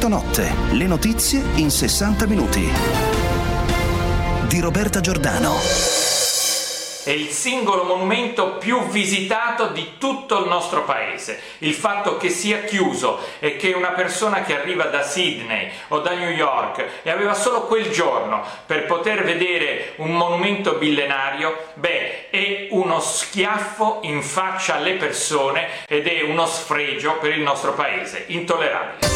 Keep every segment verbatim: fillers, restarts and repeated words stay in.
Notte, le notizie in sessanta minuti. Di Roberta Giordano. È il singolo monumento più visitato di tutto il nostro paese. Il fatto che sia chiuso e che una persona che arriva da Sydney o da New York e aveva solo quel giorno per poter vedere un monumento millenario, beh, è uno schiaffo in faccia alle persone ed è uno sfregio per il nostro paese, intollerabile.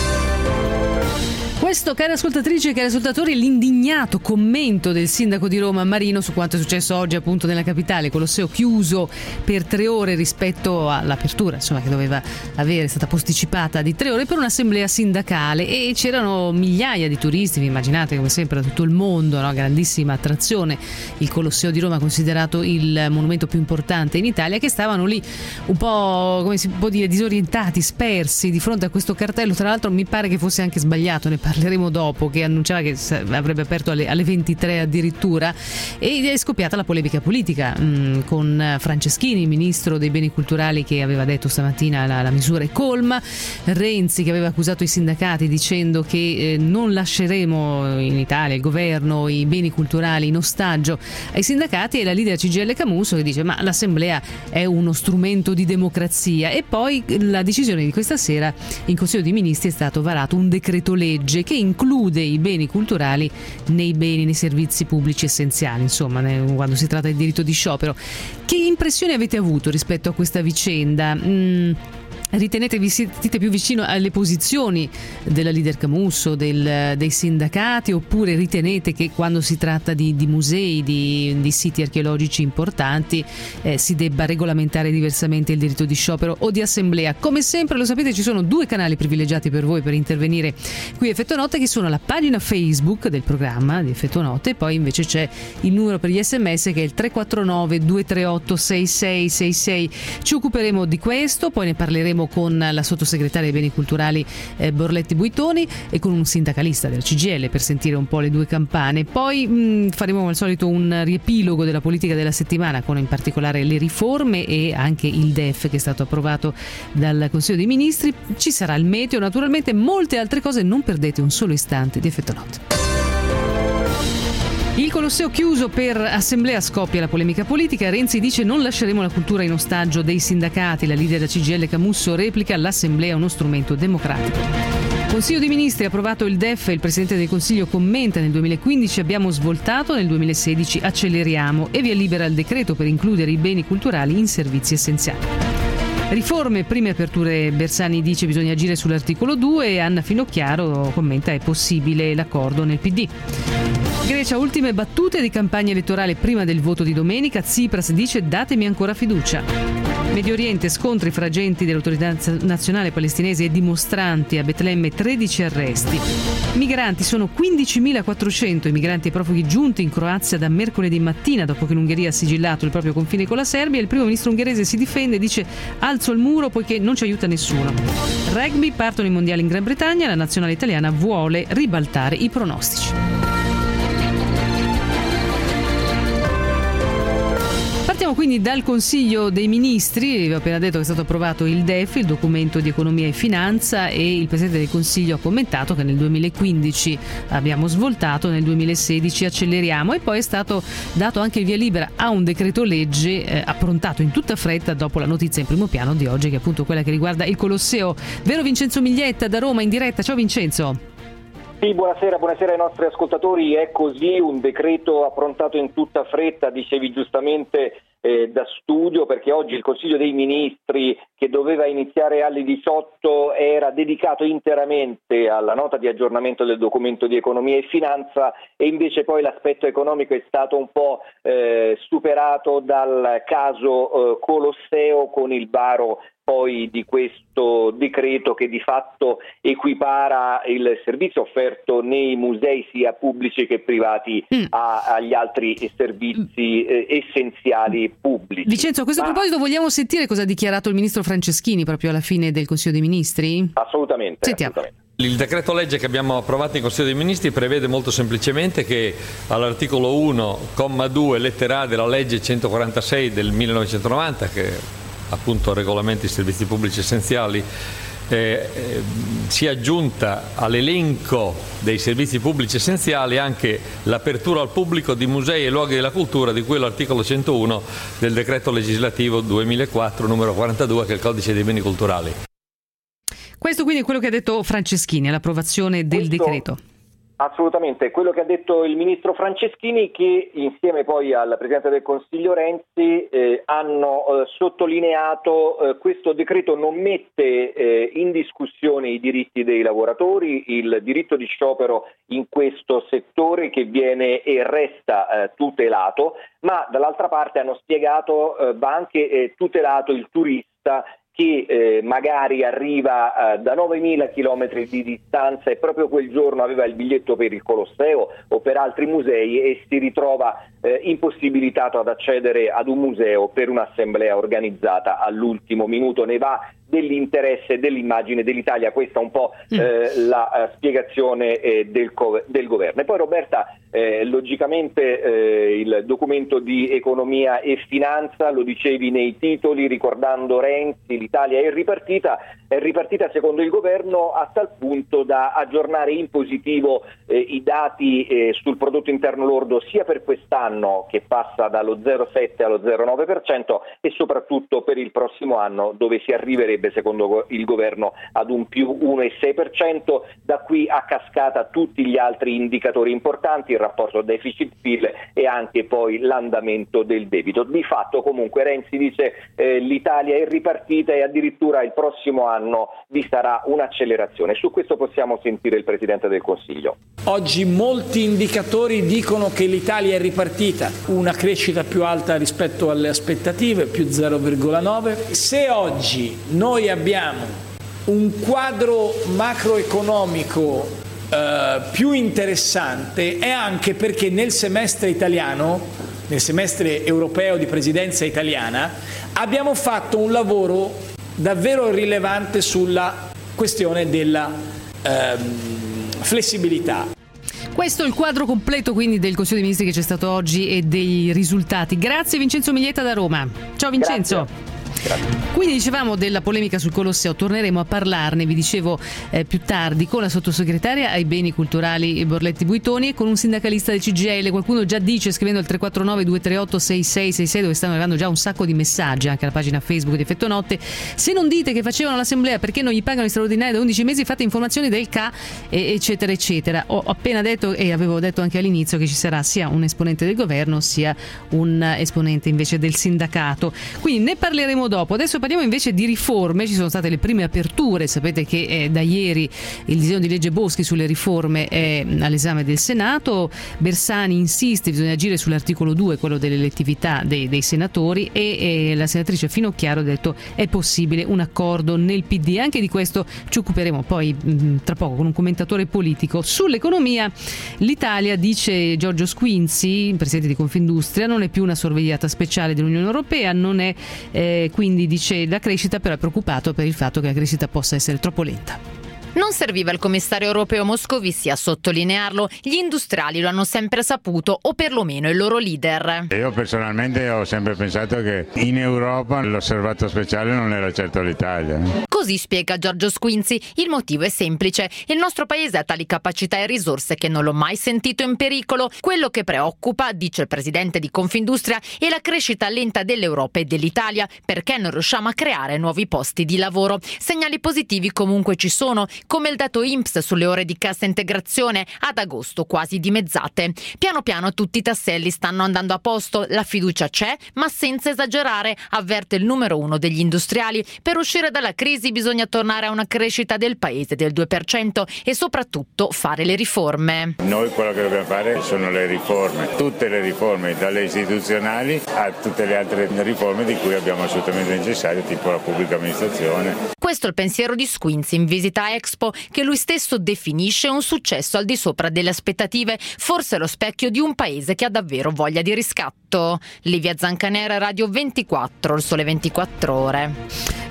Questo, care ascoltatrici e cari ascoltatori, è l'indignato commento del sindaco di Roma Marino su quanto è successo oggi appunto nella capitale, Colosseo chiuso per tre ore rispetto all'apertura, insomma, che doveva avere, è stata posticipata di tre ore per un'assemblea sindacale, e c'erano migliaia di turisti, vi immaginate, come sempre da tutto il mondo, no? Grandissima attrazione, il Colosseo di Roma considerato il monumento più importante in Italia, che stavano lì un po', come si può dire, disorientati, spersi di fronte a questo cartello. Tra l'altro mi pare che fosse anche sbagliato, ne parleremo dopo, che annunciava che avrebbe aperto alle, alle ventitré addirittura, ed è scoppiata la polemica politica mh, con Franceschini, ministro dei beni culturali, che aveva detto stamattina la, la misura è colma, Renzi che aveva accusato i sindacati dicendo che eh, non lasceremo in Italia, il governo, i beni culturali in ostaggio ai sindacati, e la leader C G I L Camusso che dice ma l'assemblea è uno strumento di democrazia. E poi la decisione di questa sera in Consiglio dei Ministri è stato varato un decreto legge che include i beni culturali nei beni, nei servizi pubblici essenziali, insomma, quando si tratta di diritto di sciopero. Che impressioni avete avuto rispetto a questa vicenda? Mm. Ritenete, vi sentite più vicino alle posizioni della leader Camusso, del, dei sindacati, oppure ritenete che quando si tratta di, di musei, di, di siti archeologici importanti, eh, si debba regolamentare diversamente il diritto di sciopero o di assemblea? Come sempre, lo sapete, ci sono due canali privilegiati per voi per intervenire qui a Effetto Notte, che sono la pagina Facebook del programma di Effetto Notte, e poi invece c'è il numero per gli sms che è il tre quattro nove due tre otto sei sei sei sei. Ci occuperemo di questo, poi ne parleremo con la sottosegretaria dei beni culturali eh, Borletti Buitoni e con un sindacalista della C G I L per sentire un po' le due campane. Poi mh, faremo al solito un riepilogo della politica della settimana, con in particolare le riforme e anche il D E F che è stato approvato dal Consiglio dei Ministri. Ci sarà il meteo, naturalmente, molte altre cose. Non perdete un solo istante di Effetto Notte. Il Colosseo chiuso per assemblea, scoppia la polemica politica. Renzi dice non lasceremo la cultura in ostaggio dei sindacati. La leader della C G I L Camusso replica l'assemblea è uno strumento democratico. Consiglio dei Ministri ha approvato il D E F, il Presidente del Consiglio commenta nel duemilaquindici abbiamo svoltato, nel duemilasedici acceleriamo, e via libera il decreto per includere i beni culturali in servizi essenziali. Riforme, prime aperture. Bersani dice bisogna agire sull'articolo due, e Anna Finocchiaro commenta è possibile l'accordo nel P D. Grecia, ultime battute di campagna elettorale prima del voto di domenica. Tsipras dice datemi ancora fiducia. Medio Oriente, scontri fra agenti dell'autorità nazionale palestinese e dimostranti, a Betlemme tredici arresti. Migranti, sono quindicimilaquattrocento i migranti e profughi giunti in Croazia da mercoledì mattina, dopo che l'Ungheria ha sigillato il proprio confine con la Serbia. Il primo ministro ungherese si difende e dice alzo il muro poiché non ci aiuta nessuno. Rugby, partono i mondiali in Gran Bretagna, la nazionale italiana vuole ribaltare i pronostici. Partiamo quindi dal Consiglio dei Ministri. Vi ho appena detto che è stato approvato il D E F, il documento di economia e finanza, e il Presidente del Consiglio ha commentato che nel duemilaquindici abbiamo svoltato, nel duemilasedici acceleriamo, e poi è stato dato anche il via libera a un decreto legge eh, approntato in tutta fretta dopo la notizia in primo piano di oggi, che è appunto quella che riguarda il Colosseo. Vero Vincenzo Miglietta da Roma in diretta? Ciao Vincenzo. Sì, buonasera, buonasera ai nostri ascoltatori. È così, un decreto approntato in tutta fretta, dicevi giustamente, eh, da studio, perché oggi il Consiglio dei Ministri, che doveva iniziare alle diciotto, era dedicato interamente alla nota di aggiornamento del documento di economia e finanza, e invece poi l'aspetto economico è stato un po' eh, superato dal caso eh, Colosseo, con il varo poi di questo decreto che di fatto equipara il servizio offerto nei musei sia pubblici che privati mm. a, agli altri servizi eh, essenziali pubblici. Vincenzo, a questo Ma... proposito vogliamo sentire cosa ha dichiarato il ministro Franceschini proprio alla fine del Consiglio dei Ministri? Assolutamente. Sentiamo. assolutamente. Il decreto legge che abbiamo approvato in Consiglio dei Ministri prevede molto semplicemente che all'articolo uno, comma due, lettera A della legge centoquarantasei del millenovecentonovanta, che appunto regolamenti i servizi pubblici essenziali, eh, eh, si è aggiunta all'elenco dei servizi pubblici essenziali anche l'apertura al pubblico di musei e luoghi della cultura, di cui l'articolo centouno del decreto legislativo duemilaquattro numero quarantadue, che è il codice dei beni culturali. Questo quindi è quello che ha detto Franceschini all'approvazione del Questo... decreto. Assolutamente, quello che ha detto il ministro Franceschini, che insieme poi al Presidente del Consiglio Renzi eh, hanno eh, sottolineato eh, questo decreto non mette eh, in discussione i diritti dei lavoratori, il diritto di sciopero in questo settore che viene e resta eh, tutelato, ma dall'altra parte hanno spiegato eh, va anche eh, tutelato il turista che eh, magari arriva eh, da novemila chilometri di distanza e proprio quel giorno aveva il biglietto per il Colosseo o per altri musei e si ritrova eh, impossibilitato ad accedere ad un museo per un'assemblea organizzata all'ultimo minuto. Ne va dell'interesse e dell'immagine dell'Italia, questa è un po' eh, la uh, spiegazione eh, del, co- del governo. E poi Roberta, eh, logicamente eh, il documento di economia e finanza, lo dicevi nei titoli ricordando Renzi, l'Italia è ripartita, è ripartita secondo il governo a tal punto da aggiornare in positivo eh, i dati eh, sul prodotto interno lordo sia per quest'anno, che passa dallo zero virgola sette allo zero virgola nove per cento, e soprattutto per il prossimo anno, dove si arriverebbe secondo il governo ad un più uno virgola sei per cento. Da qui a cascata tutti gli altri indicatori importanti, il rapporto deficit-P I L e anche poi l'andamento del debito. Di fatto comunque Renzi dice eh, l'Italia è ripartita e addirittura il prossimo anno vi sarà un'accelerazione. Su questo possiamo sentire il Presidente del Consiglio. Oggi molti indicatori dicono che l'Italia è ripartita, una crescita più alta rispetto alle aspettative, più zero virgola nove. Se oggi noi abbiamo un quadro macroeconomico eh, più interessante è anche perché nel semestre italiano, nel semestre europeo di presidenza italiana, abbiamo fatto un lavoro davvero rilevante sulla questione della ehm, flessibilità. Questo è il quadro completo quindi del Consiglio dei Ministri che c'è stato oggi e dei risultati. Grazie Vincenzo Miglietta da Roma. Ciao Vincenzo. Grazie. Grazie. Quindi dicevamo della polemica sul Colosseo, torneremo a parlarne, vi dicevo eh, più tardi, con la sottosegretaria ai beni culturali Borletti Buitoni e con un sindacalista del C G I L. Qualcuno già dice, scrivendo al tre quattro nove due tre otto sei sei sei sei, dove stanno arrivando già un sacco di messaggi anche alla pagina Facebook di Effetto Notte: se non dite che facevano l'assemblea perché non gli pagano i straordinari da undici mesi, fate informazioni del C A, e, eccetera eccetera. Ho appena detto, e avevo detto anche all'inizio, che ci sarà sia un esponente del governo sia un esponente invece del sindacato, quindi ne parleremo dopo. Adesso parliamo invece di riforme. Ci sono state le prime aperture, sapete che eh, da ieri il disegno di legge Boschi sulle riforme è all'esame del Senato. Bersani insiste, bisogna agire sull'articolo due, quello dell'elettività dei, dei senatori, e, e la senatrice Finocchiaro ha detto è possibile un accordo nel P D. Anche di questo ci occuperemo poi mh, tra poco con un commentatore politico. Sull'economia l'Italia, dice Giorgio Squinzi, presidente di Confindustria, non è più una sorvegliata speciale dell'Unione Europea, non è eh, quindi, dice, la crescita, però è preoccupato per il fatto che la crescita possa essere troppo lenta. Non serviva il commissario europeo Moscovici a sottolinearlo, gli industriali lo hanno sempre saputo, o perlomeno il loro leader. Io personalmente ho sempre pensato che in Europa l'osservato speciale non era certo l'Italia. Così spiega Giorgio Squinzi, il motivo è semplice: il nostro paese ha tali capacità e risorse che non l'ho mai sentito in pericolo. Quello che preoccupa, dice il presidente di Confindustria, è la crescita lenta dell'Europa e dell'Italia, perché non riusciamo a creare nuovi posti di lavoro. Segnali positivi comunque ci sono, come il dato I N P S sulle ore di cassa integrazione, ad agosto quasi dimezzate. Piano piano tutti i tasselli stanno andando a posto, la fiducia c'è, ma senza esagerare, avverte il numero uno degli industriali. Per uscire dalla crisi bisogna tornare a una crescita del paese del due per cento e soprattutto fare le riforme. Noi quello che dobbiamo fare sono le riforme, tutte le riforme, dalle istituzionali a tutte le altre riforme di cui abbiamo assolutamente necessario, tipo la pubblica amministrazione. Questo è il pensiero di Squinzi in visita a Expo, che lui stesso definisce un successo al di sopra delle aspettative, forse lo specchio di un paese che ha davvero voglia di riscatto. Livia Zancanera, Radio ventiquattro, il Sole ventiquattro Ore.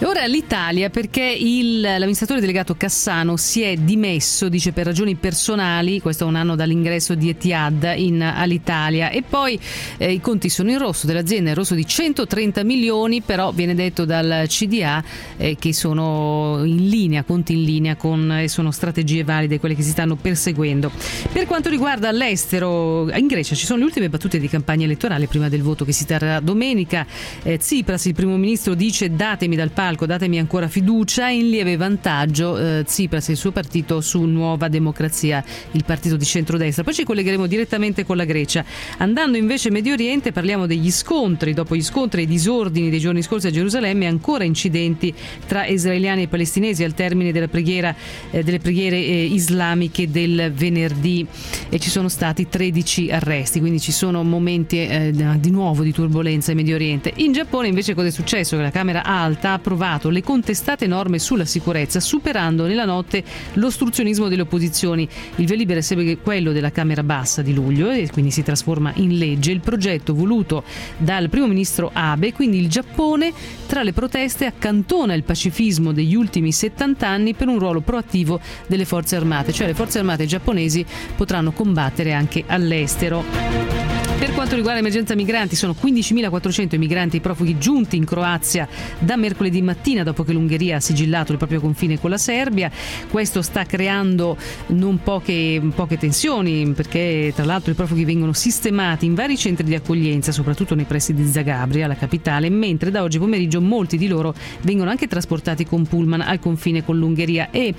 E ora l'Italia, perché il, l'amministratore delegato Cassano si è dimesso, dice per ragioni personali, questo è un anno dall'ingresso di Etihad in Alitalia, e poi eh, i conti sono in rosso dell'azienda, in rosso di centotrenta milioni, però viene detto dal C D A eh, che sono in linea, conti in linea con, e sono strategie valide quelle che si stanno perseguendo. Per quanto riguarda l'estero, in Grecia ci sono le ultime battute di campagna elettorale prima del voto che si terrà domenica. eh, Tsipras, il primo ministro, dice: datemi dal palco, datemi ancora fiducia. In lieve vantaggio eh, Tsipras e il suo partito su Nuova Democrazia, il partito di centrodestra. Poi ci collegheremo direttamente con la Grecia. Andando invece in Medio Oriente, parliamo degli scontri. Dopo gli scontri e i disordini dei giorni scorsi a Gerusalemme, ancora incidenti tra israeliani e palestinesi al termine della preghiera eh, delle preghiere eh, islamiche del venerdì, e ci sono stati tredici arresti, quindi ci sono momenti eh, di nuovo di turbolenza in Medio Oriente. In Giappone invece cosa è successo? Che la Camera Alta ha approvato le contestate norme sulla sicurezza, superando nella notte l'ostruzionismo delle opposizioni. Il via libera segue quello della Camera Bassa di luglio e quindi si trasforma in legge. Il progetto voluto dal primo ministro Abe, quindi il Giappone tra le proteste accantona il pacifismo degli ultimi settanta anni per un ruolo proattivo delle forze armate, cioè le forze armate giapponesi potranno combattere anche all'estero. Per quanto riguarda l'emergenza migranti, sono quindicimilaquattrocento i migranti e i profughi giunti in Croazia da mercoledì mattina, dopo che l'Ungheria ha sigillato il proprio confine con la Serbia. Questo sta creando non poche, poche tensioni, perché tra l'altro i profughi vengono sistemati in vari centri di accoglienza, soprattutto nei pressi di Zagabria, la capitale, mentre da oggi pomeriggio molti di loro vengono anche trasportati con pullman al confine con l'Ungheria. E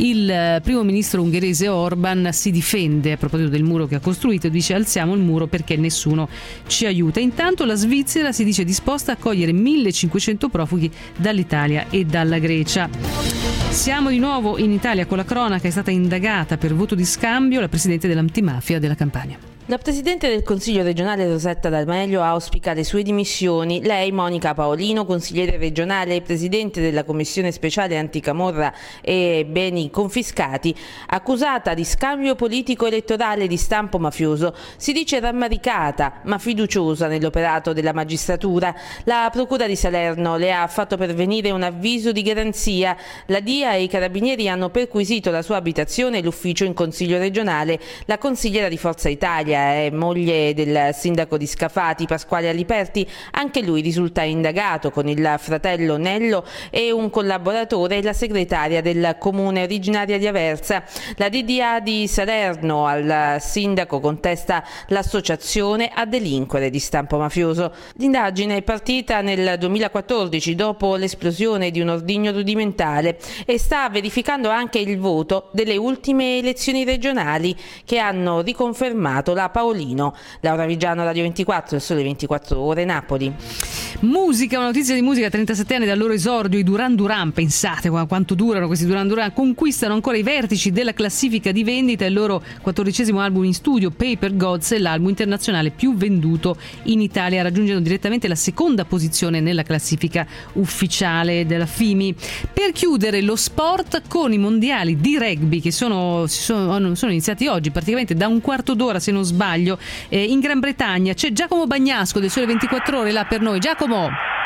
il primo ministro ungherese Orban si difende a proposito del muro che ha costruito, dice: alziamo il muro perché nessuno ci aiuta. Intanto la Svizzera si dice disposta a accogliere millecinquecento profughi dall'Italia e dalla Grecia. Siamo di nuovo in Italia con la cronaca. È stata indagata per voto di scambio la presidente dell'antimafia della Campania. La Presidente del Consiglio regionale Rosetta D'Amelio auspica le sue dimissioni. Lei, Monica Paolino, consigliere regionale e Presidente della Commissione Speciale Anticamorra e Beni Confiscati, accusata di scambio politico elettorale di stampo mafioso, si dice rammaricata ma fiduciosa nell'operato della magistratura. La Procura di Salerno le ha fatto pervenire un avviso di garanzia. La D I A e i Carabinieri hanno perquisito la sua abitazione e l'ufficio in Consiglio regionale. La consigliera di Forza Italia è moglie del sindaco di Scafati, Pasquale Aliperti. Anche lui risulta indagato con il fratello Nello e un collaboratore, la segretaria del comune originaria di Aversa. La D D A di Salerno al sindaco contesta l'associazione a delinquere di stampo mafioso. L'indagine è partita nel duemilaquattordici dopo l'esplosione di un ordigno rudimentale e sta verificando anche il voto delle ultime elezioni regionali che hanno riconfermato la Paolino. Laura Vigiano, Radio ventiquattro, il Sole ventiquattro Ore, Napoli. Musica, una notizia di musica: trentasette anni dal loro esordio, i Duran Duran, pensate quanto durano questi Duran Duran, conquistano ancora i vertici della classifica di vendita. Il loro quattordicesimo album in studio, Paper Gods, è l'album internazionale più venduto in Italia, raggiungendo direttamente la seconda posizione nella classifica ufficiale della F I M I. Per chiudere, lo sport con i mondiali di rugby che sono, sono, sono iniziati oggi, praticamente da un quarto d'ora se non sbaglio, eh, in Gran Bretagna. C'è Giacomo Bagnasco del Sole ventiquattro Ore là per noi. Giacomo.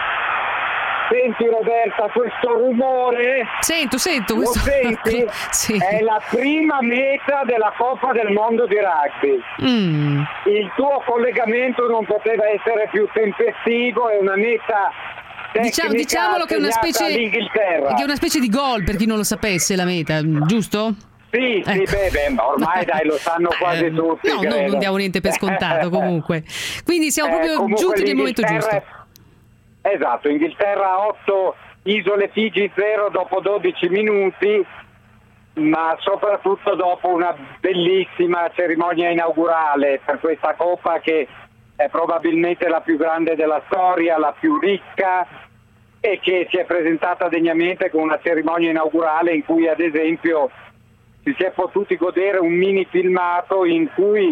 Senti Roberta, questo rumore? Sento, sento. Lo Questo... senti? Sì. È la prima meta della Coppa del Mondo di rugby. Mm. Il tuo collegamento non poteva essere più tempestivo, è una meta diciamo, diciamolo che è una specie all'Inghilterra. che è una specie di gol, per chi non lo sapesse, la meta, giusto? Sì, sì, ecco. beh, beh, ormai dai, lo sanno quasi tutti. No, no, non diamo niente per scontato comunque. Quindi siamo eh, proprio giunti nel momento giusto. Esatto, Inghilterra otto, Isole Figi zero dopo dodici minuti, ma soprattutto dopo una bellissima cerimonia inaugurale per questa Coppa che è probabilmente la più grande della storia, la più ricca, e che si è presentata degnamente con una cerimonia inaugurale in cui ad esempio si è potuti godere un mini filmato in cui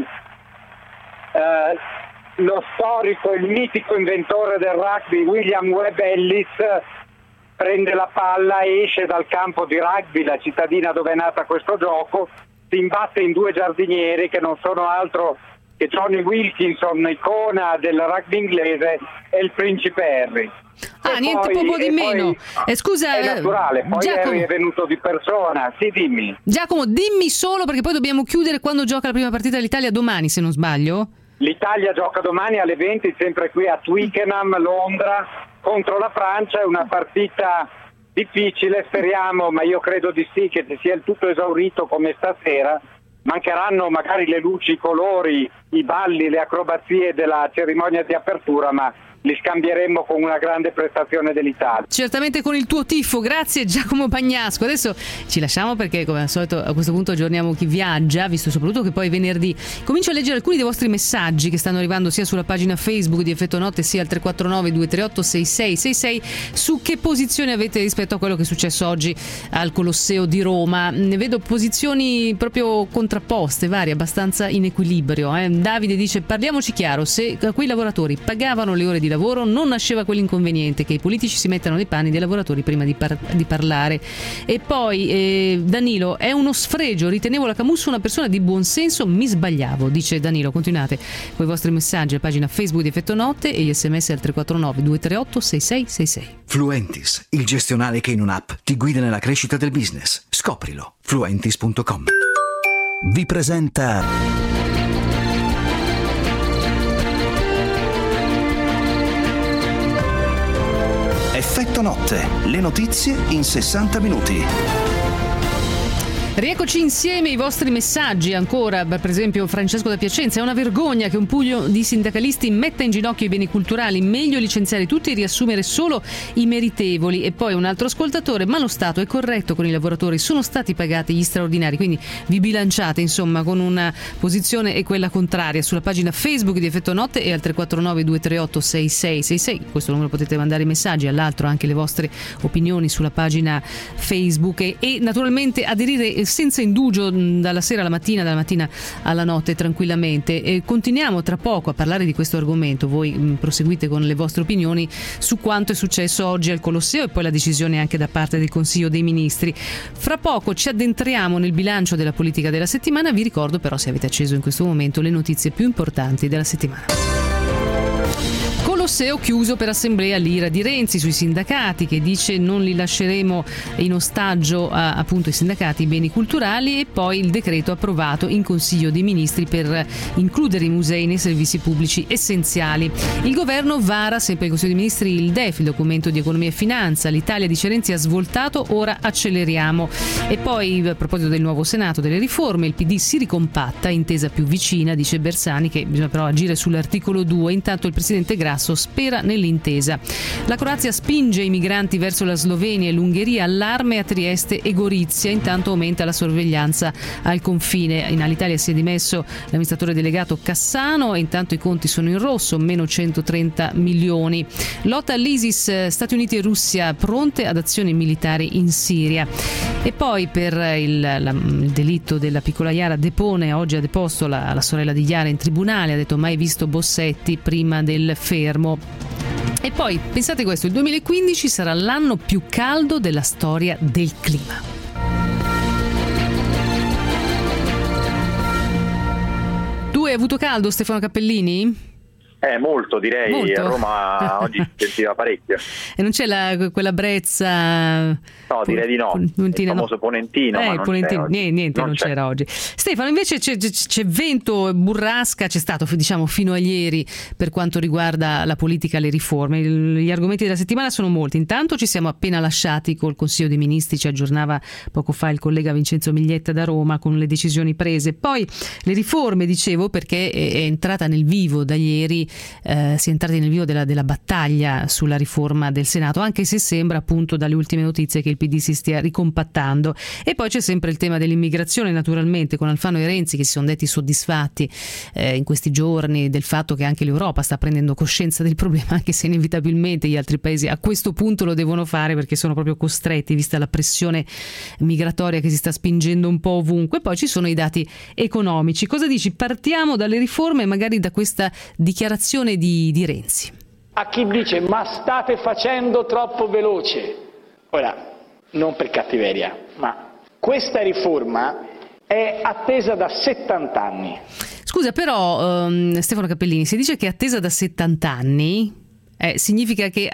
eh, lo storico, il mitico inventore del rugby William Webb Ellis prende la palla, esce dal campo di rugby, la cittadina dove è nata questo gioco, si imbatte in due giardinieri che non sono altro che Johnny Wilkinson, icona del rugby inglese, e il principe Harry. Ah, e niente poi, poco di meno. Poi, eh, scusa, è naturale, poi Giacomo, è venuto di persona. Sì, dimmi. Giacomo, dimmi solo, perché poi dobbiamo chiudere, quando gioca la prima partita dell'Italia domani, se non sbaglio. L'Italia gioca domani alle venti, sempre qui a Twickenham, Londra, contro la Francia. È una partita difficile, speriamo, ma io credo di sì, che sia il tutto esaurito come stasera. Mancheranno magari le luci, i colori, i balli, le acrobazie della cerimonia di apertura, ma li scambieremmo con una grande prestazione dell'Italia. Certamente con il tuo tifo, grazie Giacomo Pagnasco. Adesso ci lasciamo perché come al solito a questo punto aggiorniamo chi viaggia, visto soprattutto che poi venerdì comincio a leggere alcuni dei vostri messaggi che stanno arrivando sia sulla pagina Facebook di Effetto Notte sia al tre quattro nove due tre otto sei sei sei sei su che posizione avete rispetto a quello che è successo oggi al Colosseo di Roma. Ne vedo posizioni proprio contrapposte, varie, abbastanza in equilibrio. Eh. Davide dice: parliamoci chiaro, se quei lavoratori pagavano le ore di lavoro non nasceva quell'inconveniente che i politici si mettano nei panni dei lavoratori prima di, par- di parlare. E poi eh, Danilo: è uno sfregio, ritenevo la Camusso una persona di buon senso, mi sbagliavo. Dice Danilo. Continuate con i vostri messaggi alla pagina Facebook di Effetto Notte e gli sms al tre quattro nove due tre otto sei sei sei sei. Fluentis, il gestionale che in un'app ti guida nella crescita del business. Scoprilo. Fluentis punto com. Vi presenta Effetto Notte, le notizie in sessanta minuti. Rieccoci insieme ai vostri messaggi ancora. Per esempio Francesco da Piacenza: è una vergogna che un pugno di sindacalisti metta in ginocchio i beni culturali, meglio licenziare tutti e riassumere solo i meritevoli. E poi un altro ascoltatore: ma lo Stato è corretto con i lavoratori, sono stati pagati gli straordinari. Quindi vi bilanciate insomma con una posizione e quella contraria sulla pagina Facebook di Effetto Notte e al tre quattro nove due tre otto sei sei sei sei. Questo numero potete mandare i messaggi, all'altro anche le vostre opinioni sulla pagina Facebook e, e naturalmente aderire senza indugio dalla sera alla mattina, dalla mattina alla notte tranquillamente. E continuiamo tra poco a parlare di questo argomento. Voi mh, proseguite con le vostre opinioni su quanto è successo oggi al Colosseo e poi la decisione anche da parte del Consiglio dei Ministri. Fra poco ci addentriamo nel bilancio della politica della settimana. Vi ricordo però, se avete acceso in questo momento, le notizie più importanti della settimana. Colosseo chiuso per assemblea l'ira di Renzi sui sindacati, che dice non li lasceremo in ostaggio a, appunto ai sindacati, i beni culturali. E poi il decreto approvato in Consiglio dei Ministri per includere i musei nei servizi pubblici essenziali. Il governo vara, sempre in Consiglio dei Ministri, il D E F, il documento di economia e finanza. L'Italia di Renzi ha svoltato, ora acceleriamo. E poi a proposito del nuovo Senato, delle riforme, il P D si ricompatta, intesa più vicina, dice Bersani, che bisogna però agire sull'articolo due. Intanto il presidente Grasso spera nell'intesa. La Croazia spinge i migranti verso la Slovenia e l'Ungheria, allarme a Trieste e Gorizia. Intanto aumenta la sorveglianza al confine. In Alitalia si è dimesso l'amministratore delegato Cassano e intanto i conti sono in rosso, meno centotrenta milioni. Lotta all'ISIS, Stati Uniti e Russia pronte ad azioni militari in Siria. E poi per il, la, il delitto della piccola Iara depone, oggi ha deposto la, la sorella di Iara in tribunale, ha detto mai visto Bossetti prima del fermo. E poi pensate questo: il duemilaquindici sarà l'anno più caldo della storia del clima. Tu hai avuto caldo, Stefano Cappellini? Eh, molto direi, molto. A Roma oggi si sentiva parecchio. E non c'è la, quella brezza? No, direi di no, Ponentina, il famoso no. Ponentino, eh, ma il non Ponentino, c'è niente, niente non, non c'era c'è. Oggi. Stefano, invece c'è, c'è, c'è vento, burrasca, c'è stato diciamo fino a ieri per quanto riguarda la politica e le riforme. Gli argomenti della settimana sono molti. Intanto ci siamo appena lasciati col Consiglio dei Ministri, ci aggiornava poco fa il collega Vincenzo Miglietta da Roma con le decisioni prese. Poi le riforme, dicevo, perché è, è entrata nel vivo da ieri, eh, si è entrati nel vivo della, della battaglia sulla riforma del Senato, anche se sembra appunto dalle ultime notizie che il P D si stia ricompattando. E poi c'è sempre il tema dell'immigrazione, naturalmente, con Alfano e Renzi che si sono detti soddisfatti eh, in questi giorni del fatto che anche l'Europa sta prendendo coscienza del problema, anche se inevitabilmente gli altri paesi a questo punto lo devono fare perché sono proprio costretti, vista la pressione migratoria che si sta spingendo un po' ovunque. Poi ci sono i dati economici. Cosa dici? Partiamo dalle riforme, magari da questa dichiarazione di, di Renzi. A chi dice ma state facendo troppo veloce, ora non per cattiveria, ma questa riforma è attesa da settanta anni. Scusa, però um, Stefano Cappellini, si dice che è attesa da settanta anni, eh, significa che eh,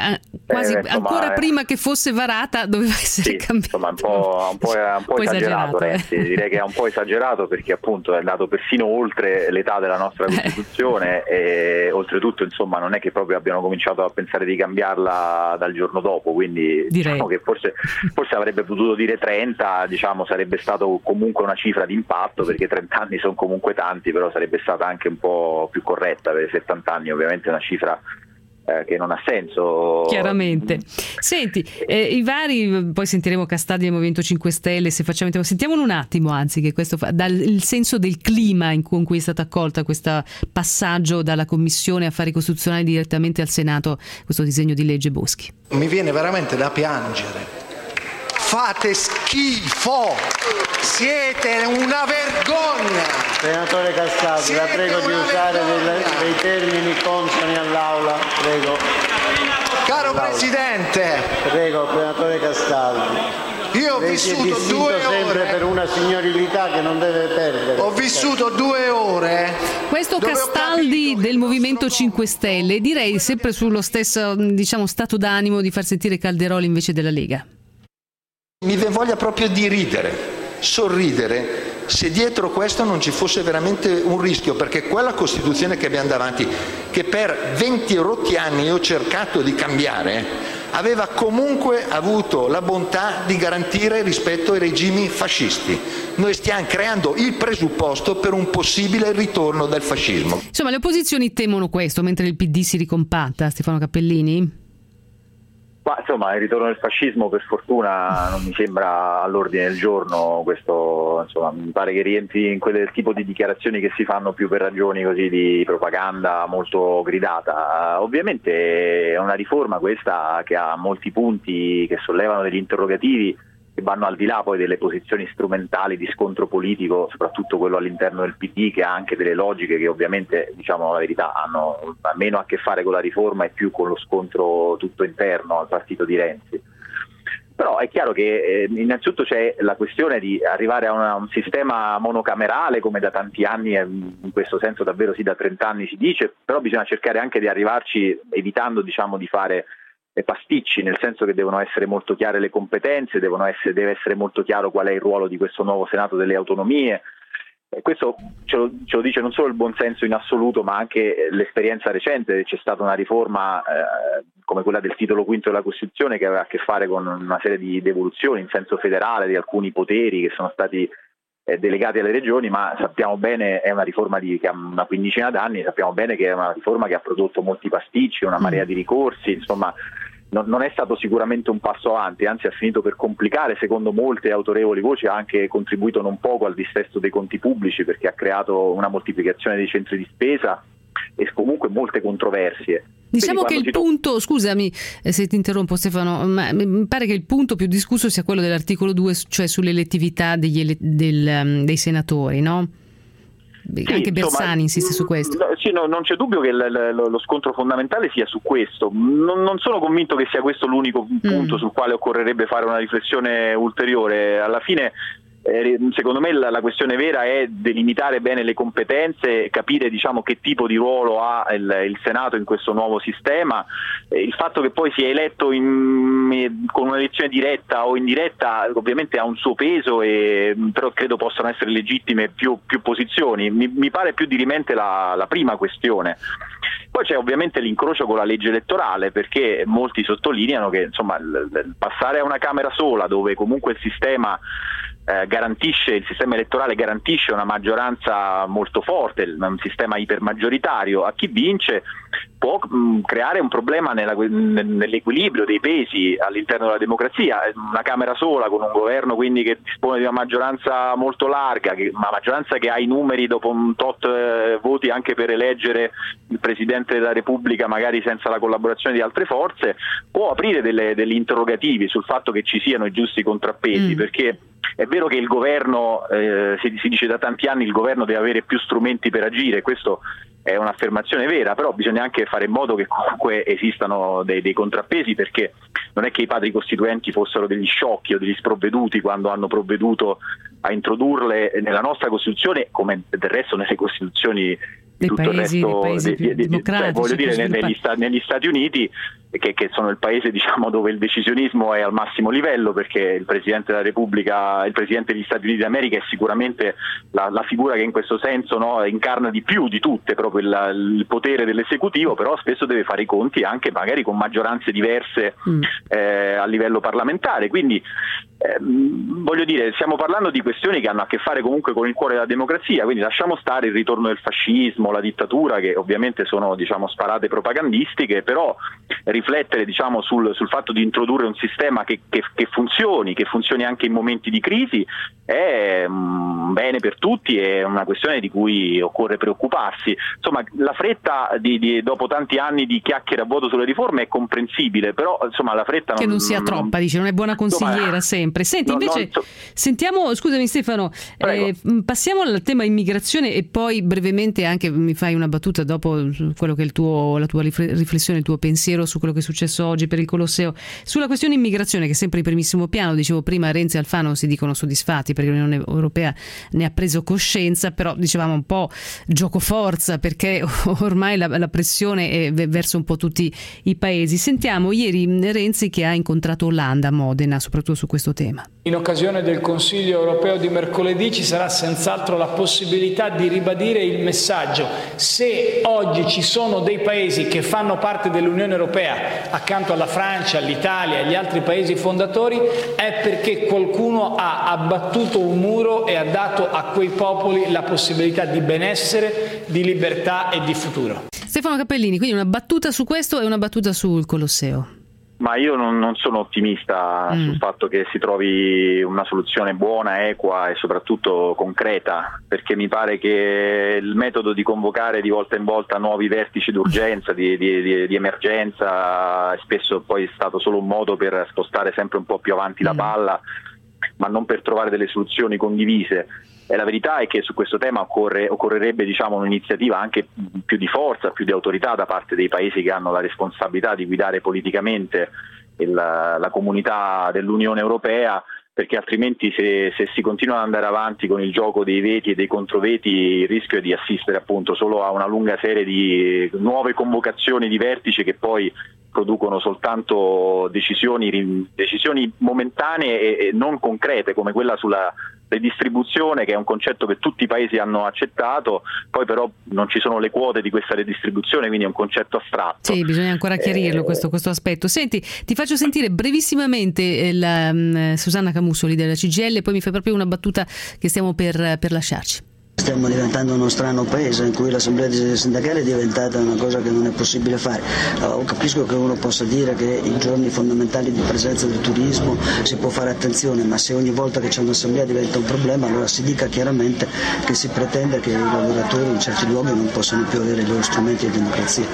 quasi eh, insomma, ancora eh, prima che fosse varata doveva essere sì, cambiata. Insomma, un po', un po', un po' esagerato, Renzi. Direi che è un po' esagerato perché appunto è andato persino oltre l'età della nostra Costituzione e oltretutto insomma non è che proprio abbiano cominciato a pensare di cambiarla dal giorno dopo, quindi Direi. diciamo che forse, forse avrebbe potuto dire trenta, diciamo sarebbe stato comunque una cifra d'impatto perché trenta anni sono comunque tanti, però sarebbe stata anche un po' più corretta, per settanta anni ovviamente è una cifra che non ha senso. Chiaramente. Senti, eh, i vari, poi sentiremo Castaldi del Movimento cinque Stelle, se facciamo sentiamolo un attimo, anzi, che questo fa, dal il senso del clima in cui, in cui è stata accolta questo passaggio dalla Commissione Affari Costituzionali direttamente al Senato, questo disegno di legge Boschi. Mi viene veramente da piangere. Fate schifo! Siete una vergogna! Senatore Castaldi, la prego di usare dei, dei termini consoni all'Aula, prego. Caro all'Aula. Presidente! Prego, senatore Castaldi. Io ho Lei vissuto si è due sempre ore. per una signorilità che non deve perdere. Ho vissuto due ore. Questo Castaldi del Movimento cinque Stelle, direi sempre sullo stesso, diciamo, stato d'animo di far sentire Calderoli invece della Lega. Mi viene voglia proprio di ridere, sorridere, se dietro questo non ci fosse veramente un rischio, perché quella Costituzione che abbiamo davanti, che per venti rotti anni io ho cercato di cambiare, aveva comunque avuto la bontà di garantire rispetto ai regimi fascisti. Noi stiamo creando il presupposto per un possibile ritorno del fascismo. Insomma, le opposizioni temono questo, mentre il P D si ricompatta. Stefano Cappellini? Ma insomma il ritorno del fascismo per fortuna non mi sembra all'ordine del giorno, questo insomma mi pare che rientri in quel tipo di dichiarazioni che si fanno più per ragioni così di propaganda molto gridata. Uh, ovviamente è una riforma questa che ha molti punti che sollevano degli interrogativi che vanno al di là poi delle posizioni strumentali di scontro politico, soprattutto quello all'interno del P D che ha anche delle logiche che ovviamente, diciamo la verità, hanno meno a che fare con la riforma e più con lo scontro tutto interno al partito di Renzi. Però è chiaro che eh, innanzitutto c'è la questione di arrivare a una, un sistema monocamerale come da tanti anni, in questo senso davvero sì da trenta anni si dice, però bisogna cercare anche di arrivarci evitando diciamo di fare pasticci, nel senso che devono essere molto chiare le competenze, devono essere, deve essere molto chiaro qual è il ruolo di questo nuovo Senato delle autonomie. E questo ce lo, ce lo dice non solo il buonsenso in assoluto, ma anche l'esperienza recente. C'è stata una riforma eh, come quella del titolo quinto della Costituzione che aveva a che fare con una serie di devoluzioni in senso federale di alcuni poteri che sono stati eh, delegati alle regioni, ma sappiamo bene, è una riforma di, che ha una quindicina d'anni, sappiamo bene che è una riforma che ha prodotto molti pasticci, una marea di ricorsi, insomma non è stato sicuramente un passo avanti, anzi ha finito per complicare, secondo molte autorevoli voci ha anche contribuito non poco al dissesto dei conti pubblici perché ha creato una moltiplicazione dei centri di spesa e comunque molte controversie. Diciamo che il si... punto, scusami se ti interrompo Stefano, ma mi pare che il punto più discusso sia quello dell'articolo due, cioè sull'elettività degli ele- del, dei senatori, no? Sì, anche Bersani insomma, insiste su questo. Sì, no, non c'è dubbio che l- l- lo scontro fondamentale sia su questo. Non, non sono convinto che sia questo l'unico punto mm. sul quale occorrerebbe fare una riflessione ulteriore. Alla fine eh, secondo me la, la questione vera è delimitare bene le competenze, capire diciamo che tipo di ruolo ha il, il Senato in questo nuovo sistema. Eh, il fatto che poi sia eletto in, con un'elezione diretta o indiretta ovviamente ha un suo peso, e, però credo possano essere legittime più, più posizioni. Mi, mi pare più dirimente la, la prima questione. Poi c'è ovviamente l'incrocio con la legge elettorale, perché molti sottolineano che insomma il, il passare a una Camera sola dove comunque il sistema Eh, garantisce, il sistema elettorale garantisce una maggioranza molto forte, un sistema ipermaggioritario, a chi vince può mh, creare un problema nella, nell'equilibrio dei pesi all'interno della democrazia. Una Camera sola con un governo quindi che dispone di una maggioranza molto larga, che, una maggioranza che ha i numeri dopo un tot eh, voti anche per eleggere il Presidente della Repubblica magari senza la collaborazione di altre forze, può aprire delle, degli interrogativi sul fatto che ci siano i giusti contrappesi, mm. perché è vero che il governo, eh, si, si dice da tanti anni, il governo deve avere più strumenti per agire, questo è un'affermazione vera, però bisogna anche fare in modo che comunque esistano dei, dei contrappesi, perché non è che i padri costituenti fossero degli sciocchi o degli sprovveduti quando hanno provveduto a introdurle nella nostra Costituzione, come del resto nelle Costituzioni di tutto paesi, il resto dei paesi de, de, de, democratici, cioè, voglio dire negli, sta, negli Stati Uniti che, che sono il paese, diciamo, dove il decisionismo è al massimo livello, perché il Presidente della Repubblica, il Presidente degli Stati Uniti d'America è sicuramente la, la figura che in questo senso, no, incarna di più di tutte proprio il, il potere dell'esecutivo, però spesso deve fare i conti anche magari con maggioranze diverse mm. eh, a livello parlamentare, quindi eh, voglio dire, stiamo parlando di questioni che hanno a che fare comunque con il cuore della democrazia, quindi lasciamo stare il ritorno del fascismo, la dittatura, che ovviamente sono, diciamo, sparate propagandistiche, però riflettere, diciamo, sul, sul fatto di introdurre un sistema che, che, che funzioni, che funzioni anche in momenti di crisi, è un bene per tutti, è una questione di cui occorre preoccuparsi. Insomma, la fretta di, di, dopo tanti anni di chiacchiere a vuoto sulle riforme è comprensibile, però insomma la fretta non, che non sia non, troppa, dice, non è buona consigliera insomma, sempre. Senti, no, invece no, sentiamo, scusami Stefano, eh, passiamo al tema immigrazione e poi brevemente anche mi fai una battuta dopo su quello che è il tuo, la tua riflessione, il tuo pensiero su quello che è successo oggi per il Colosseo. Sulla questione immigrazione, che è sempre in primissimo piano, dicevo prima, Renzi e Alfano si dicono soddisfatti perché l'Unione Europea ne ha preso coscienza, però dicevamo un po' gioco forza, perché ormai la, la pressione è verso un po' tutti i paesi. Sentiamo ieri Renzi che ha incontrato Hollande a Modena, soprattutto su questo tema. In occasione del Consiglio europeo di mercoledì ci sarà senz'altro la possibilità di ribadire il messaggio: se oggi ci sono dei paesi che fanno parte dell'Unione Europea accanto alla Francia, all'Italia e agli altri paesi fondatori, è perché qualcuno ha abbattuto un muro e ha dato a quei popoli la possibilità di benessere, di libertà e di futuro. Stefano Cappellini, quindi una battuta su questo e una battuta sul Colosseo. Ma io non, non sono ottimista mm. sul fatto che si trovi una soluzione buona, equa e soprattutto concreta, perché mi pare che il metodo di convocare di volta in volta nuovi vertici d'urgenza, di, di, di, di emergenza, spesso poi è stato solo un modo per spostare sempre un po' più avanti mm. la palla, ma non per trovare delle soluzioni condivise. E la verità è che su questo tema occorre, occorrerebbe, diciamo, un'iniziativa anche più di forza, più di autorità da parte dei paesi che hanno la responsabilità di guidare politicamente il, la comunità dell'Unione Europea, perché altrimenti se, se si continua ad andare avanti con il gioco dei veti e dei controveti, il rischio è di assistere appunto solo a una lunga serie di nuove convocazioni di vertici che poi producono soltanto decisioni, decisioni momentanee e, e non concrete, come quella sulla redistribuzione, che è un concetto che tutti i paesi hanno accettato, poi però non ci sono le quote di questa redistribuzione, quindi è un concetto astratto. Sì, bisogna ancora chiarirlo eh, questo, questo aspetto. Senti, ti faccio sentire brevissimamente la, um, Susanna Camussoli della C G I L, poi mi fai proprio una battuta che stiamo per, per lasciarci. Stiamo diventando uno strano paese in cui l'assemblea sindacale è diventata una cosa che non è possibile fare. Oh, capisco che uno possa dire che in giorni fondamentali di presenza del turismo si può fare attenzione, ma se ogni volta che c'è un'assemblea diventa un problema, allora si dica chiaramente che si pretende che i lavoratori in certi luoghi non possano più avere i loro strumenti di democrazia.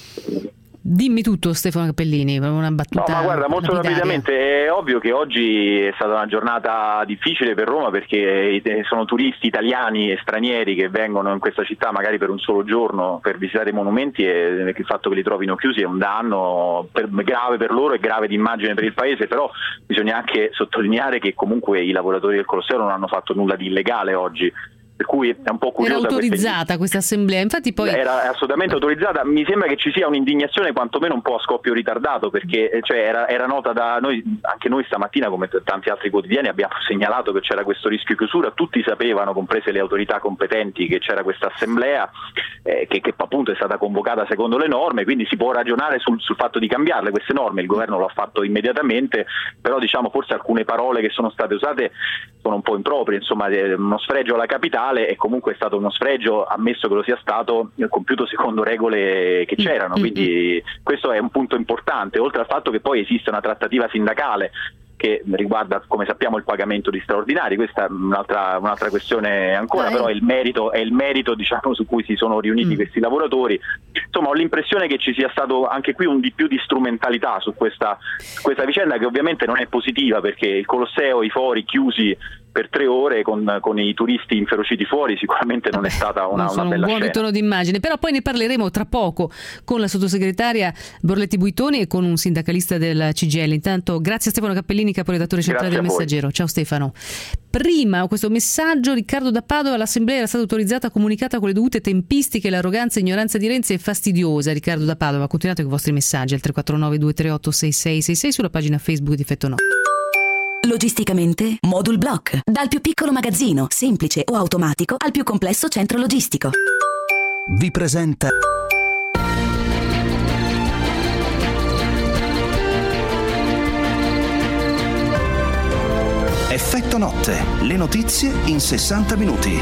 Dimmi tutto, Stefano Cappellini, una battuta. No, ma guarda, molto lapidaria. Rapidamente, è ovvio che oggi è stata una giornata difficile per Roma, perché sono turisti italiani e stranieri che vengono in questa città magari per un solo giorno per visitare i monumenti, e il fatto che li trovino chiusi è un danno per, grave per loro e grave di immagine per il paese, però bisogna anche sottolineare che comunque i lavoratori del Colosseo non hanno fatto nulla di illegale oggi. Per cui è un po' curiosa. Era autorizzata questa assemblea, infatti poi era assolutamente autorizzata. Mi sembra che ci sia un'indignazione quantomeno un po' a scoppio ritardato, perché cioè, era, era nota da noi, anche noi stamattina come tanti altri quotidiani abbiamo segnalato che c'era questo rischio chiusura, tutti sapevano, comprese le autorità competenti, che c'era questa assemblea eh, che, che appunto è stata convocata secondo le norme, quindi si può ragionare sul, sul fatto di cambiarle queste norme. Il governo lo ha fatto immediatamente, però diciamo forse alcune parole che sono state usate sono un po' improprie, insomma uno sfregio alla capitale, e comunque è stato uno sfregio, ammesso che lo sia stato, compiuto secondo regole che c'erano, quindi questo è un punto importante, oltre al fatto che poi esiste una trattativa sindacale che riguarda, come sappiamo, il pagamento di straordinari. Questa è un'altra, un'altra questione ancora, ah, però è il merito, è il merito diciamo su cui si sono riuniti mm. questi lavoratori. Insomma, ho l'impressione che ci sia stato anche qui un di più di strumentalità su questa, questa vicenda, che ovviamente non è positiva, perché il Colosseo, i fori chiusi per tre ore con, con i turisti inferociti fuori, sicuramente non è stata una, non una bella un buon scena. ritorno d'immagine, però poi ne parleremo tra poco con la sottosegretaria Borletti Buitoni e con un sindacalista del C G I L. Intanto grazie a Stefano Cappellini, caporedattore centrale del Messaggero. Ciao Stefano. Prima questo messaggio, Riccardo da Padova: l'assemblea era stata autorizzata, comunicata con le dovute tempistiche, l'arroganza e ignoranza di Renzi è fastidiosa. Riccardo da Padova, continuate con i vostri messaggi al tre quattro nove due tre otto sei sei sei sei sulla pagina Facebook di Effetto No. Logisticamente Modul Block, dal più piccolo magazzino semplice o automatico al più complesso centro logistico. Vi presenta Effetto Notte, le notizie in sessanta minuti.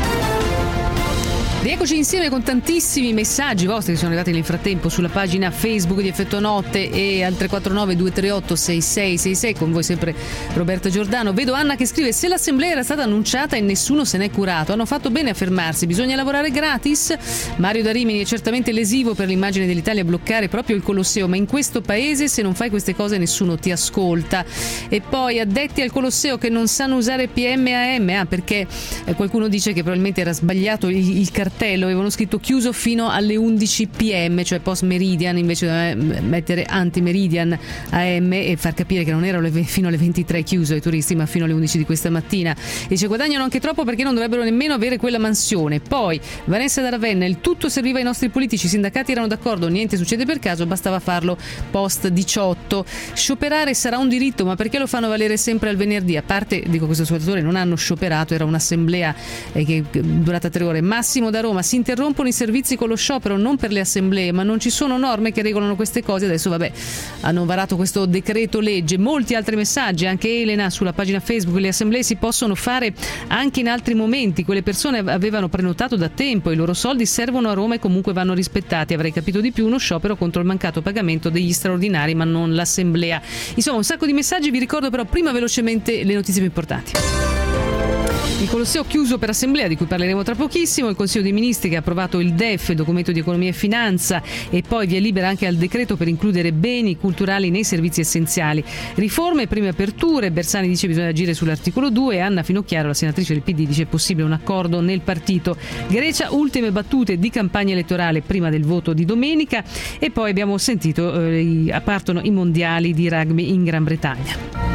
Rieccoci insieme con tantissimi messaggi vostri che sono arrivati nel frattempo sulla pagina Facebook di Effetto Notte e al tre quattro nove due tre otto sei sei sei sei, con voi sempre Roberta Giordano. Vedo Anna che scrive: se l'assemblea era stata annunciata e nessuno se n'è curato, hanno fatto bene a fermarsi, bisogna lavorare gratis. Mario da Rimini: è certamente lesivo per l'immagine dell'Italia bloccare proprio il Colosseo, ma in questo paese se non fai queste cose nessuno ti ascolta. E poi addetti al Colosseo che non sanno usare P M A M, ah, perché qualcuno dice che probabilmente era sbagliato il, il cartello, avevano scritto chiuso fino alle undici p m, cioè post meridian, invece di mettere anti meridian A M e far capire che non era fino alle ventitré chiuso ai turisti, ma fino alle undici di questa mattina. Dice: guadagnano anche troppo perché non dovrebbero nemmeno avere quella mansione. Poi Vanessa da Ravenna: il tutto serviva ai nostri politici, i sindacati erano d'accordo, niente succede per caso, bastava farlo post diciotto. Scioperare sarà un diritto, ma perché lo fanno valere sempre al venerdì? A parte, dico, questo ascoltatore, non hanno scioperato, era un'assemblea eh, che durata tre ore. Massimo da Roma: si interrompono i servizi con lo sciopero, non per le assemblee, ma non ci sono norme che regolano queste cose. Adesso vabbè, hanno varato questo decreto legge. Molti altri messaggi, anche Elena sulla pagina Facebook: le assemblee si possono fare anche in altri momenti, quelle persone avevano prenotato da tempo, i loro soldi servono a Roma e comunque vanno rispettati. Avrei capito di più uno sciopero contro il mancato pagamento degli straordinari, ma non l'assemblea. Insomma, un sacco di messaggi. Vi ricordo però prima velocemente le notizie più importanti. Il Colosseo chiuso per assemblea, di cui parleremo tra pochissimo. Il Consiglio dei Ministri che ha approvato il D E F, documento di economia e finanza, e poi via libera anche al decreto per includere beni culturali nei servizi essenziali. Riforme, prime aperture. Bersani dice bisogna agire sull'articolo due. Anna Finocchiaro, la senatrice del P D, dice è possibile un accordo nel partito. Grecia, ultime battute di campagna elettorale prima del voto di domenica. E poi abbiamo sentito eh, partono i mondiali di rugby in Gran Bretagna.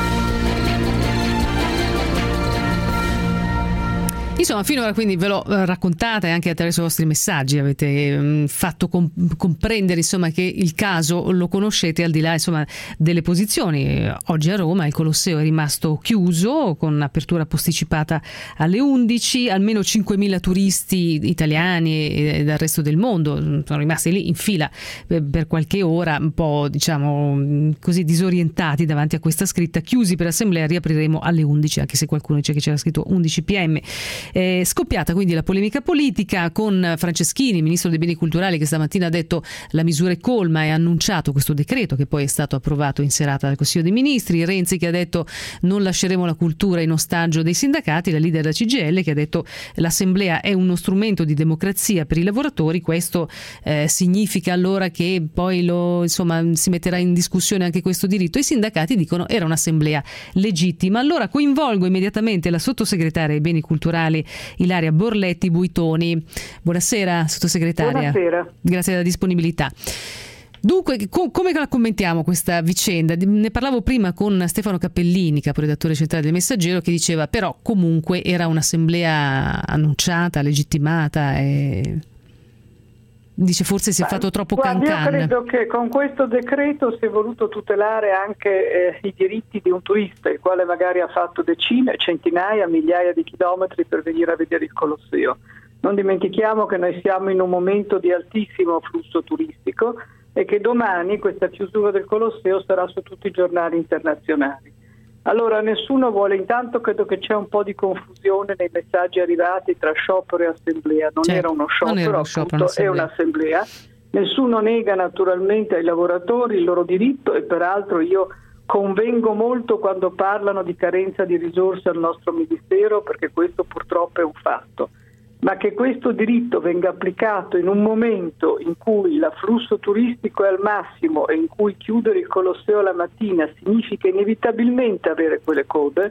Insomma, finora quindi ve l'ho raccontata e anche attraverso i vostri messaggi avete mh, fatto com- comprendere insomma che il caso lo conoscete, al di là insomma delle posizioni. Oggi a Roma il Colosseo è rimasto chiuso con apertura posticipata alle undici, almeno cinquemila turisti italiani e, e dal resto del mondo sono rimasti lì in fila per qualche ora, un po' diciamo così disorientati davanti a questa scritta chiusi per assemblea, riapriremo alle undici, anche se qualcuno dice che c'era scritto undici p m. È scoppiata quindi la polemica politica con Franceschini, ministro dei beni culturali, che stamattina ha detto la misura è colma e ha annunciato questo decreto che poi è stato approvato in serata dal Consiglio dei Ministri. Renzi che ha detto non lasceremo la cultura in ostaggio dei sindacati, la leader della C G I L che ha detto l'assemblea è uno strumento di democrazia per i lavoratori. Questo eh, significa allora che poi lo, insomma, si metterà in discussione anche questo diritto. I sindacati dicono era un'assemblea legittima. Allora coinvolgo immediatamente la sottosegretaria ai beni culturali Ilaria Borletti Buitoni. Buonasera sottosegretaria. Buonasera. Grazie della disponibilità. Dunque, co- come la commentiamo questa vicenda? Ne parlavo prima con Stefano Cappellini, caporedattore centrale del Messaggero, che diceva però comunque era un'assemblea annunciata, legittimata e... Dice forse si è fatto troppo Guardi, cancan. Io credo che con questo decreto si è voluto tutelare anche eh, i diritti di un turista, il quale magari ha fatto decine, centinaia, migliaia di chilometri per venire a vedere il Colosseo. Non dimentichiamo che noi siamo in un momento di altissimo flusso turistico e che domani questa chiusura del Colosseo sarà su tutti i giornali internazionali. Allora nessuno vuole, intanto credo che c'è un po' di confusione nei messaggi arrivati tra sciopero e assemblea, non certo, era uno sciopero, era uno sciopero appunto, è un'assemblea. Nessuno nega naturalmente ai lavoratori il loro diritto e peraltro io convengo molto quando parlano di carenza di risorse al nostro Ministero, perché questo purtroppo è un fatto. Ma che questo diritto venga applicato in un momento in cui l'afflusso turistico è al massimo e in cui chiudere il Colosseo la mattina significa inevitabilmente avere quelle code,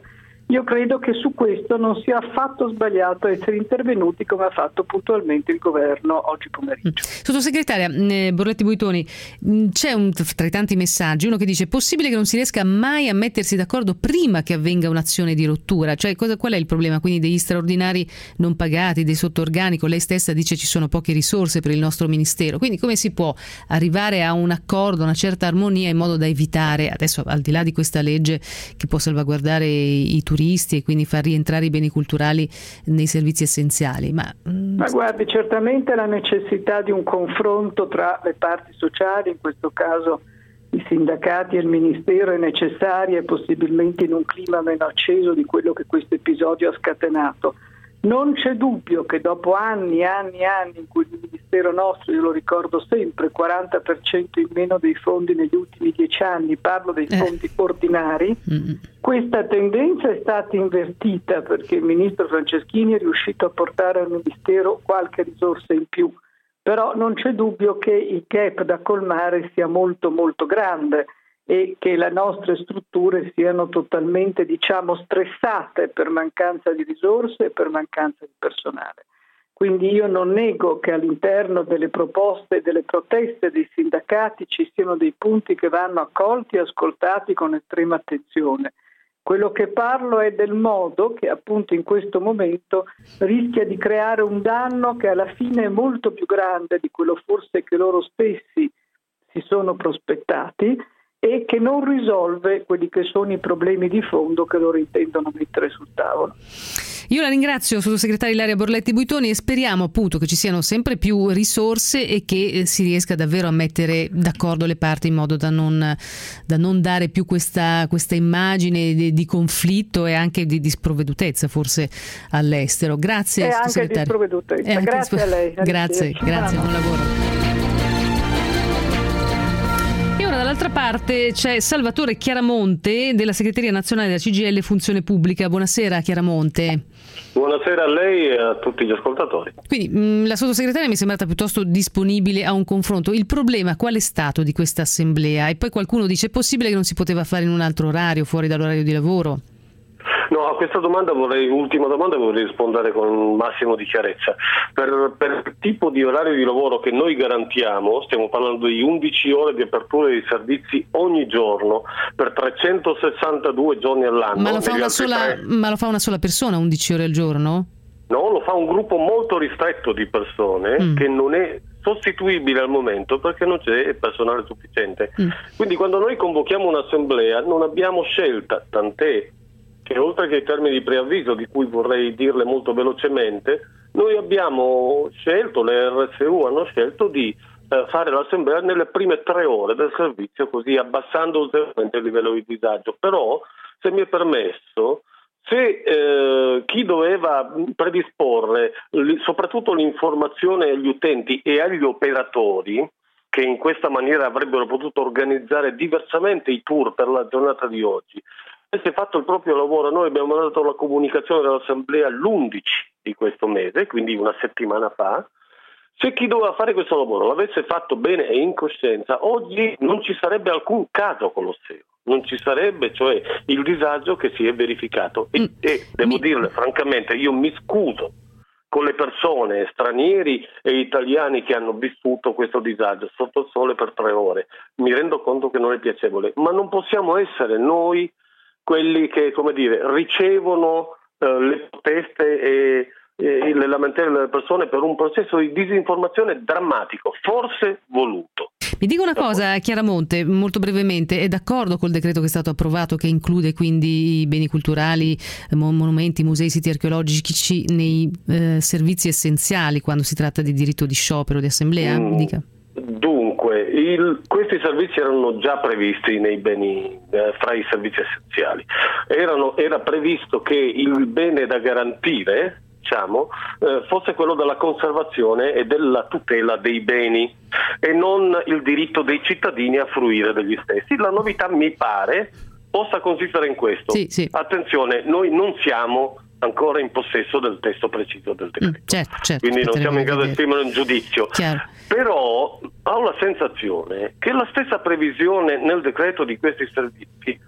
Io credo che su questo non sia affatto sbagliato essere intervenuti come ha fatto puntualmente il governo oggi pomeriggio. Sottosegretaria eh, Borletti Buitoni, mh, c'è un, tra i tanti messaggi uno che dice: è possibile che non si riesca mai a mettersi d'accordo prima che avvenga un'azione di rottura? Cioè, cosa, qual è il problema quindi degli straordinari non pagati, dei sottorganico? Lei stessa dice ci sono poche risorse per il nostro ministero, quindi come si può arrivare a un accordo, una certa armonia in modo da evitare, adesso al di là di questa legge che può salvaguardare i, i turisti e quindi far rientrare i beni culturali nei servizi essenziali, ma... ma guardi, certamente la necessità di un confronto tra le parti sociali, in questo caso i sindacati e il ministero, è necessaria e possibilmente in un clima meno acceso di quello che questo episodio ha scatenato. Non c'è dubbio che dopo anni e anni e anni in cui il Ministero nostro, io lo ricordo sempre, quaranta per cento in meno dei fondi negli ultimi dieci anni, parlo dei fondi eh. ordinari, mm. questa tendenza è stata invertita perché il Ministro Franceschini è riuscito a portare al Ministero qualche risorsa in più, però non c'è dubbio che il gap da colmare sia molto molto grande e che le nostre strutture siano totalmente, diciamo, stressate per mancanza di risorse e per mancanza di personale. Quindi io non nego che all'interno delle proposte e delle proteste dei sindacati ci siano dei punti che vanno accolti e ascoltati con estrema attenzione. Quello che parlo è del modo che appunto in questo momento rischia di creare un danno che alla fine è molto più grande di quello forse che loro stessi si sono prospettati e che non risolve quelli che sono i problemi di fondo che loro intendono mettere sul tavolo. Io la ringrazio, sottosegretaria Ilaria Borletti Buitoni, e speriamo appunto che ci siano sempre più risorse e che si riesca davvero a mettere d'accordo le parti in modo da non, da non dare più questa, questa immagine di, di conflitto e anche di, di sprovvedutezza forse all'estero. Grazie, e anche di sprovvedutezza. Grazie a lei. Grazie, grazie, buon lavoro. Dall'altra parte c'è Salvatore Chiaramonte della Segreteria Nazionale della C G I L Funzione Pubblica. Buonasera Chiaramonte. Buonasera a lei e a tutti gli ascoltatori. Quindi mh, la sottosegretaria mi è sembrata piuttosto disponibile a un confronto. Il problema qual è stato di questa assemblea? E poi qualcuno dice: è possibile che non si poteva fare in un altro orario, fuori dall'orario di lavoro? No, a questa domanda vorrei, ultima domanda, vorrei rispondere con un massimo di chiarezza. Per, per il tipo di orario di lavoro che noi garantiamo, stiamo parlando di undici ore di apertura dei servizi ogni giorno, per trecentosessantadue giorni all'anno. Ma lo fa, una sola, tre... ma lo fa una sola persona, undici ore al giorno? No, lo fa un gruppo molto ristretto di persone mm. che non è sostituibile al momento perché non c'è personale sufficiente. Mm. Quindi quando noi convochiamo un'assemblea non abbiamo scelta, tant'è che oltre che ai termini di preavviso, di cui vorrei dirle molto velocemente, noi abbiamo scelto, le R S U hanno scelto di eh, fare l'assemblea nelle prime tre ore del servizio, così abbassando ulteriormente il livello di disagio. Però, se mi è permesso, se eh, chi doveva predisporre li, soprattutto l'informazione agli utenti e agli operatori, che in questa maniera avrebbero potuto organizzare diversamente i tour per la giornata di oggi, si è fatto il proprio lavoro. Noi abbiamo dato la comunicazione dell'assemblea l'undici di questo mese, quindi una settimana fa. Se chi doveva fare questo lavoro l'avesse fatto bene e in coscienza, oggi non ci sarebbe alcun caso con lo S E O, non ci sarebbe cioè il disagio che si è verificato e, e devo dirle francamente, io mi scuso con le persone, stranieri e italiani che hanno vissuto questo disagio sotto il sole per tre ore. Mi rendo conto che non è piacevole, ma non possiamo essere noi quelli che, come dire, ricevono eh, le proteste e, e le lamentele delle persone per un processo di disinformazione drammatico, forse voluto. Mi dica una cosa, Chiaramonte, molto brevemente: è d'accordo col decreto che è stato approvato, che include quindi i beni culturali, monumenti, musei, siti archeologici nei eh, servizi essenziali quando si tratta di diritto di sciopero, di assemblea? Mm. Mi dica. Dunque, il, questi servizi erano già previsti nei beni, eh, fra i servizi essenziali. Erano, era previsto che il bene da garantire, diciamo, eh, fosse quello della conservazione e della tutela dei beni e non il diritto dei cittadini a fruire degli stessi. La novità, mi pare, possa consistere in questo. Sì, sì. Attenzione, noi non siamo ancora in possesso del testo preciso del decreto, mm, certo, certo, quindi non siamo in grado di esprimere un giudizio. Chiaro. Però ho la sensazione che la stessa previsione nel decreto di questi servizi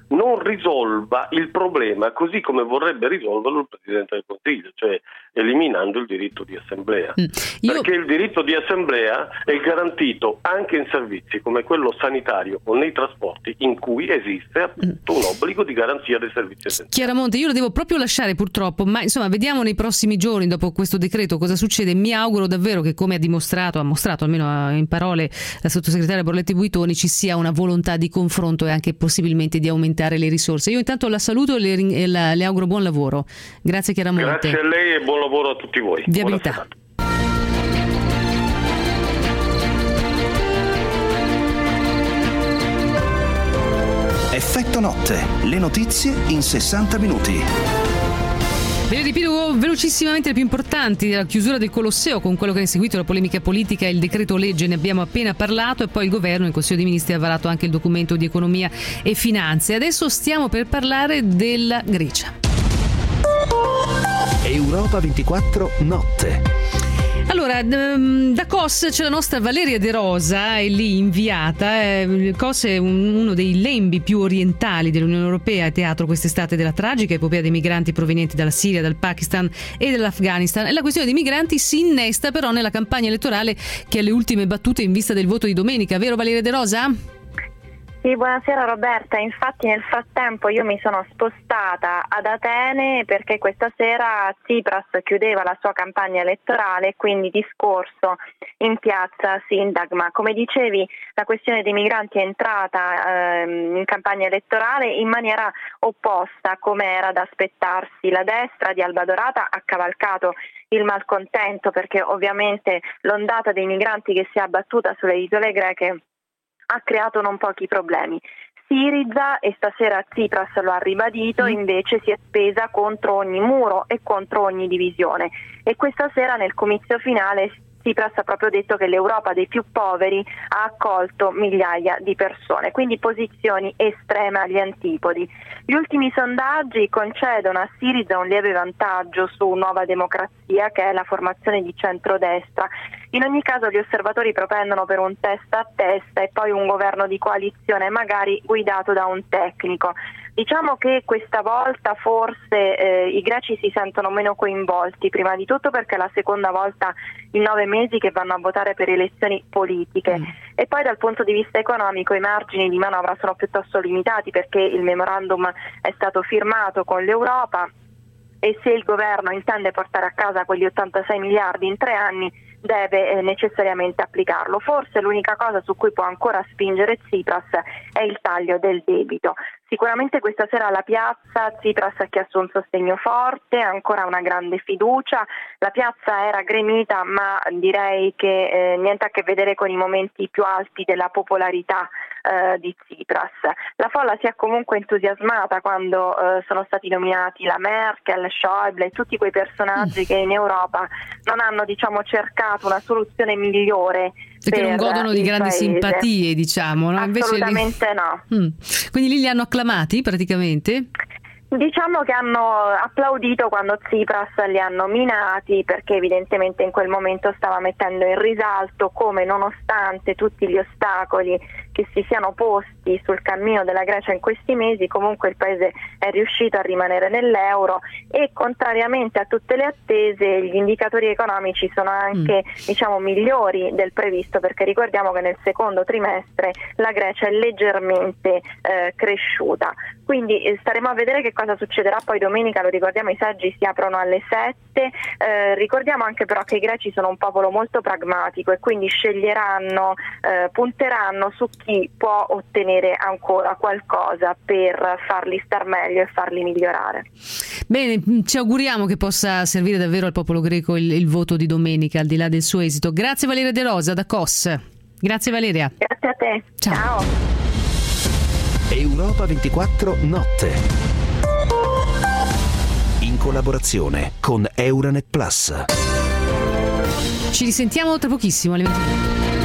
non risolva il problema così come vorrebbe risolverlo il Presidente del Consiglio, cioè eliminando il diritto di assemblea. Mm. Io... Perché il diritto di assemblea è garantito anche in servizi come quello sanitario o nei trasporti in cui esiste appunto mm. un obbligo di garanzia dei servizi essenziali. Chiaramonte, io lo devo proprio lasciare purtroppo, ma insomma vediamo nei prossimi giorni dopo questo decreto cosa succede. Mi auguro davvero che, come ha dimostrato, ha mostrato almeno in parole la sottosegretaria Borletti Buitoni, ci sia una volontà di confronto e anche possibilmente di aumentare le risorse. Io intanto la saluto e le, e la, le auguro buon lavoro. Grazie Chiaramonte. Grazie a lei e buon lavoro a tutti voi. Viabilità. Effetto notte, le notizie in sessanta minuti. Ve ne ripeto velocissimamente le più importanti: la chiusura del Colosseo, con quello che ne è seguito la polemica politica e il decreto legge, ne abbiamo appena parlato, e poi il governo in Consiglio dei Ministri ha varato anche il documento di economia e finanze. Adesso stiamo per parlare della Grecia. Europa ventiquattro notte. Allora, da C O S c'è la nostra Valeria De Rosa, è lì inviata. C O S è uno dei lembi più orientali dell'Unione Europea, a teatro quest'estate della tragica epopea dei migranti provenienti dalla Siria, dal Pakistan e dall'Afghanistan. E la questione dei migranti si innesta però nella campagna elettorale che ha le ultime battute in vista del voto di domenica, vero Valeria De Rosa? Sì, buonasera Roberta. Infatti nel frattempo io mi sono spostata ad Atene perché questa sera Tsipras chiudeva la sua campagna elettorale, quindi discorso in piazza Sintagma. Come dicevi, la questione dei migranti è entrata ehm, in campagna elettorale in maniera opposta, come era da aspettarsi. La destra di Alba Dorata ha cavalcato il malcontento perché ovviamente l'ondata dei migranti che si è abbattuta sulle isole greche ha creato non pochi problemi. Siriza, e stasera Tsipras lo ha ribadito, invece si è spesa contro ogni muro e contro ogni divisione, e questa sera nel comizio finale Tsipras ha proprio detto che l'Europa dei più poveri ha accolto migliaia di persone, quindi posizioni estreme agli antipodi. Gli ultimi sondaggi concedono a Siriza un lieve vantaggio su Nuova Democrazia, che è la formazione di centrodestra. In ogni caso gli osservatori propendono per un testa a testa e poi un governo di coalizione, magari guidato da un tecnico. Diciamo che questa volta forse eh, i greci si sentono meno coinvolti, prima di tutto perché è la seconda volta in nove mesi che vanno a votare per elezioni politiche, mm. e poi dal punto di vista economico i margini di manovra sono piuttosto limitati perché il memorandum è stato firmato con l'Europa, e se il governo intende portare a casa quegli ottantasei miliardi in tre anni deve eh, necessariamente applicarlo. Forse l'unica cosa su cui può ancora spingere Tsipras è il taglio del debito. Sicuramente questa sera alla piazza Tsipras ha chiesto un sostegno forte, ancora una grande fiducia. La piazza era gremita, ma direi che eh, niente a che vedere con i momenti più alti della popolarità eh, di Tsipras. La folla si è comunque entusiasmata quando eh, sono stati nominati la Merkel, Schäuble e tutti quei personaggi che in Europa non hanno, diciamo, cercato una soluzione migliore. Perché non godono di grandi paese. simpatie, diciamo, no? Assolutamente Invece li... no. Mm. Quindi lì li hanno acclamati praticamente? Diciamo che hanno applaudito quando Tsipras li ha nominati, perché evidentemente in quel momento stava mettendo in risalto come, nonostante tutti gli ostacoli che si siano posti sul cammino della Grecia in questi mesi, comunque il paese è riuscito a rimanere nell'euro, e contrariamente a tutte le attese gli indicatori economici sono anche mm. diciamo migliori del previsto, perché ricordiamo che nel secondo trimestre la Grecia è leggermente eh, cresciuta. Quindi eh, staremo a vedere che cosa succederà poi domenica. Lo ricordiamo, i seggi si aprono alle sette, eh, ricordiamo anche però che i greci sono un popolo molto pragmatico e quindi sceglieranno, eh, punteranno su chi può ottenere ancora qualcosa per farli star meglio e farli migliorare. Bene, ci auguriamo che possa servire davvero al popolo greco il, il voto di domenica, al di là del suo esito. Grazie Valeria De Rosa da C O S. Grazie Valeria. Grazie a te. Ciao. Ciao. Europa ventiquattro notte, in collaborazione con Euranet Plus. Ci risentiamo tra pochissimo alle venti.